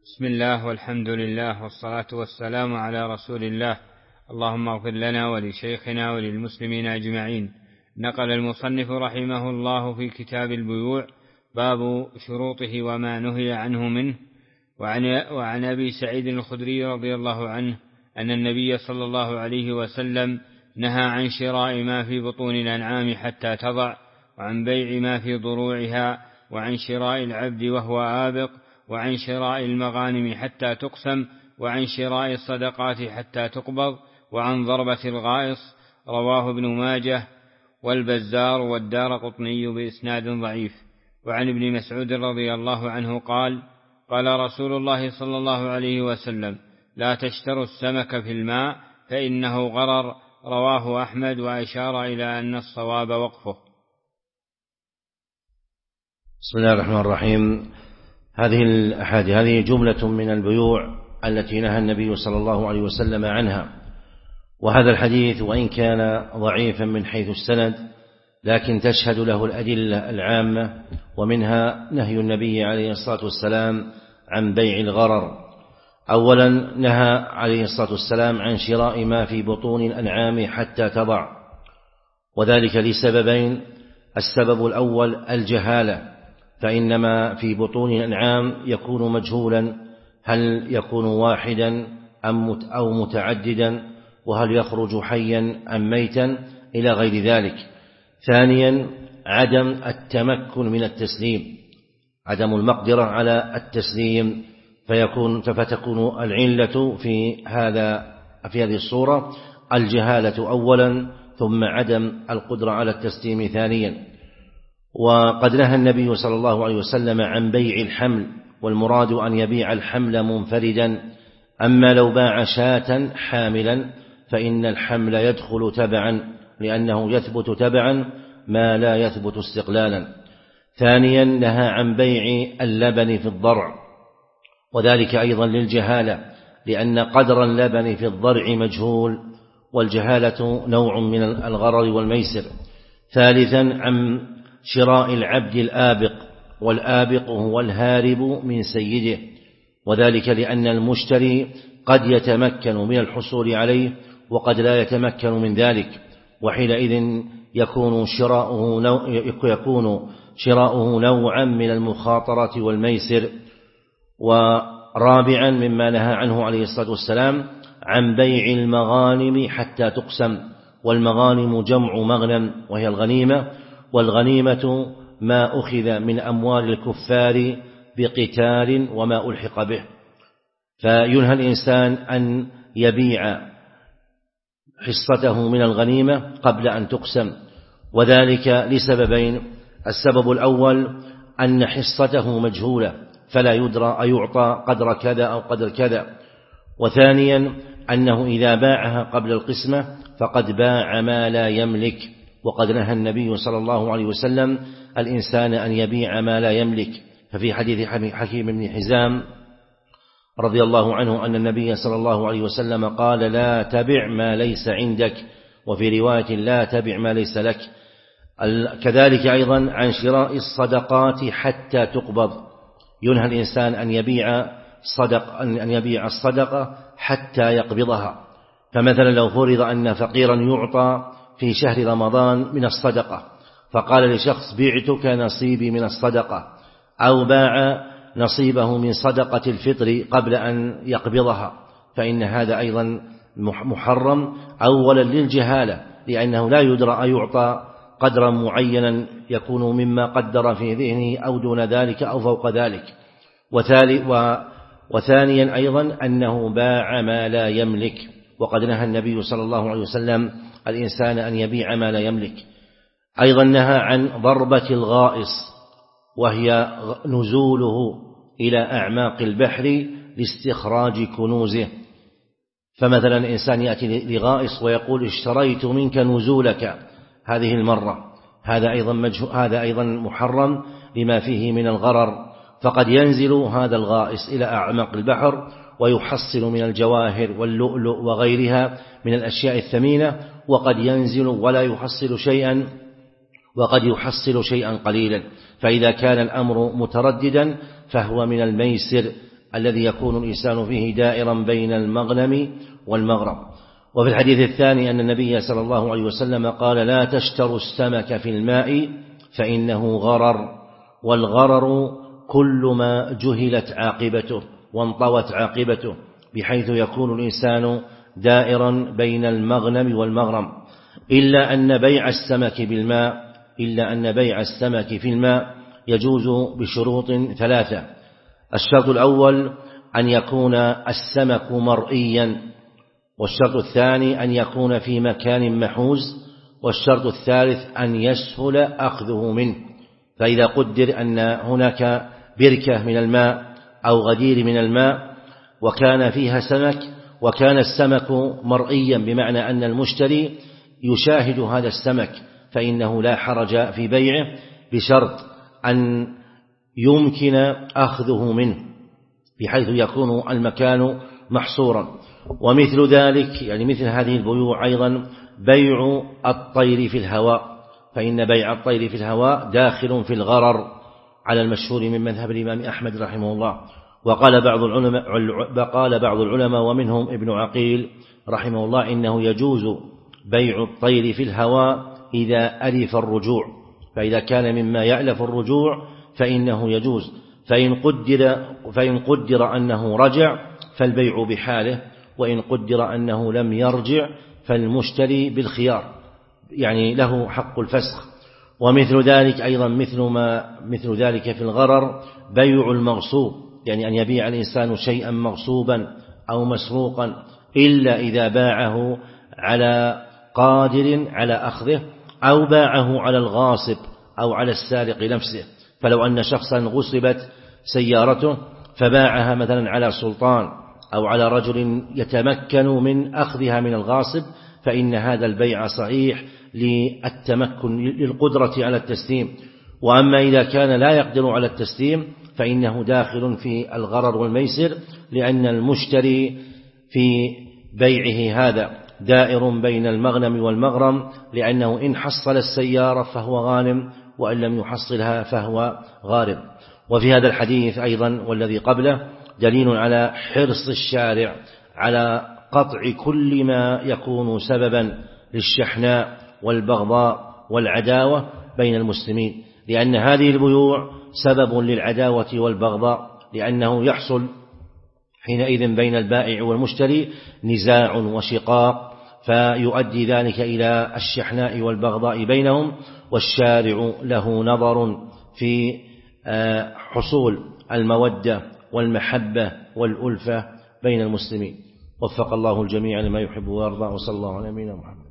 بسم الله والحمد لله والصلاة والسلام على رسول الله. اللهم اغفر لنا ولشيخنا وللمسلمين أجمعين. نقل المصنف رحمه الله في كتاب البيوع باب شروطه وما نهي عنه منه. وعن أبي سعيد الخدري رضي الله عنه أن النبي صلى الله عليه وسلم نهى عن شراء ما في بطون الأنعام حتى تضع، وعن بيع ما في ضروعها، وعن شراء العبد وهو آبق، وعن شراء المغانم حتى تقسم، وعن شراء الصدقات حتى تقبض، وعن ضربة الغائص. رواه ابن ماجه والبزار والدارقطني بإسناد ضعيف. وعن ابن مسعود رضي الله عنه قال: قال رسول الله صلى الله عليه وسلم: لا تشتروا السمك في الماء فإنه غرر. رواه أحمد، وأشار إلى أن الصواب وقفه. بسم الله الرحمن الرحيم. هذه الأحاديث هذه جملة من البيوع التي نهى النبي صلى الله عليه وسلم عنها. وهذا الحديث وإن كان ضعيفا من حيث السند، لكن تشهد له الأدلة العامة، ومنها نهي النبي عليه الصلاة والسلام عن بيع الغرر. أولا نهى عليه الصلاة والسلام عن شراء ما في بطون الأنعام حتى تضع، وذلك لسببين: السبب الأول الجهالة، فإن ما في بطون الأنعام يكون مجهولا، هل يكون واحدا أو متعددا، وهل يخرج حيا أم ميتا، إلى غير ذلك. ثانيا عدم التمكن من التسليم، عدم المقدرة على التسليم، فتكون العلة في هذه الصورة الجهالة أولا، ثم عدم القدرة على التسليم ثانيا. وقد نهى النبي صلى الله عليه وسلم عن بيع الحمل، والمراد أن يبيع الحمل منفردا. أما لو باع شاة حاملا فإن الحمل يدخل تبعا، لأنه يثبت تبعا ما لا يثبت استقلالا. ثانيا نهى عن بيع اللبن في الضرع، وذلك أيضا للجهالة، لأن قدر اللبن في الضرع مجهول، والجهالة نوع من الغرر والميسر. ثالثا عن شراء العبد الآبق، والآبق هو الهارب من سيده، وذلك لأن المشتري قد يتمكن من الحصول عليه وقد لا يتمكن من ذلك، وحينئذ يكون شراؤه نوعا من المخاطرة والميسر. ورابعا مما نهى عنه عليه الصلاة والسلام عن بيع المغانم حتى تقسم، والمغانم جمع مغنم وهي الغنيمة، والغنيمة ما أخذ من أموال الكفار بقتال وما ألحق به. فينهى الإنسان أن يبيع حصته من الغنيمة قبل أن تقسم، وذلك لسببين: السبب الأول أن حصته مجهولة فلا يدرى أيعطى قدر كذا أو قدر كذا. وثانيا أنه إذا باعها قبل القسمة فقد باع ما لا يملك، وقد نهى النبي صلى الله عليه وسلم الإنسان أن يبيع ما لا يملك. ففي حديث حكيم بن حزام رضي الله عنه أن النبي صلى الله عليه وسلم قال: لا تبع ما ليس عندك، وفي رواية: لا تبع ما ليس لك. كذلك أيضا عن شراء الصدقات حتى تقبض، ينهى الإنسان أن يبيع الصدقة حتى يقبضها. فمثلا لو فرض أن فقيرا يعطى في شهر رمضان من الصدقة، فقال لشخص: بعتك نصيبي من الصدقة، أو باع نصيبه من صدقة الفطر قبل أن يقبضها، فإن هذا أيضا محرم، أولا للجهالة، لأنه لا يدرى أيعطى قدرا معينا يكون مما قدر في ذهنه أو دون ذلك أو فوق ذلك. وثانيا أيضا أنه باع ما لا يملك، وقد نهى النبي صلى الله عليه وسلم الإنسان أن يبيع ما لا يملك. أيضا نهى عن ضربة الغائص، وهي نزوله إلى أعماق البحر لاستخراج كنوزه. فمثلا الإنسان يأتي لغائص ويقول: اشتريت منك نزولك هذه المرة، هذا أيضا محرم لما فيه من الغرر. فقد ينزل هذا الغائص إلى أعماق البحر ويحصل من الجواهر واللؤلؤ وغيرها من الأشياء الثمينة، وقد ينزل ولا يحصل شيئا، وقد يحصل شيئا قليلا. فإذا كان الأمر مترددا فهو من الميسر الذي يكون الإنسان فيه دائرا بين المغنم والمغرم. وفي الحديث الثاني أن النبي صلى الله عليه وسلم قال: لا تشتروا السمك في الماء فإنه غرر، والغرر كل ما جهلت عاقبته وانطوت عاقبته، بحيث يكون الإنسان دائرا بين المغنم والمغرم، إلا أن بيع السمك في الماء يجوز بشروط ثلاثة. الشرط الأول أن يكون السمك مرئيا، والشرط الثاني أن يكون في مكان محوز، والشرط الثالث أن يسهل أخذه منه. فإذا قدر أن هناك بركة من الماء أو غدير من الماء وكان فيها سمك، وكان السمك مرئيا بمعنى أن المشتري يشاهد هذا السمك، فإنه لا حرج في بيعه، بشرط أن يمكن أخذه منه بحيث يكون المكان محصورا. ومثل ذلك يعني مثل هذه البيوع أيضا بيع الطير في الهواء، فإن بيع الطير في الهواء داخل في الغرر على المشهور من مذهب الإمام أحمد رحمه الله. وقال بعض العلماء ومنهم ابن عقيل رحمه الله إنه يجوز بيع الطير في الهواء إذا ألف الرجوع، فإذا كان مما يألف الرجوع فإنه يجوز، فإن قدر أنه رجع فالبيع بحاله، وإن قدر أنه لم يرجع فالمشتري بالخيار، يعني له حق الفسخ. ومثل ذلك أيضا مثل ذلك في الغرر بيع المغصوب، يعني أن يبيع الإنسان شيئا مغصوبا أو مسروقا، إلا إذا باعه على قادر على أخذه، أو باعه على الغاصب أو على السارق نفسه. فلو أن شخصا غصبت سيارته فباعها مثلا على سلطان أو على رجل يتمكن من أخذها من الغاصب، فإن هذا البيع صحيح للقدرة على التسليم. وأما إذا كان لا يقدر على التسليم فإنه داخل في الغرر والميسر، لأن المشتري في بيعه هذا دائر بين المغنم والمغرم، لأنه إن حصل السيارة فهو غانم، وإن لم يحصلها فهو غارم. وفي هذا الحديث أيضا والذي قبله دليل على حرص الشارع على قطع كل ما يكون سببا للشحناء والبغضاء والعداوة بين المسلمين، لأن هذه البيوع سبب للعداوة والبغضاء، لأنه يحصل حينئذ بين البائع والمشتري نزاع وشقاق، فيؤدي ذلك إلى الشحناء والبغضاء بينهم، والشارع له نظر في حصول المودة والمحبة والألفة بين المسلمين. وفق الله الجميع لما يحب ويرضى، وصلى الله على نبينا محمد.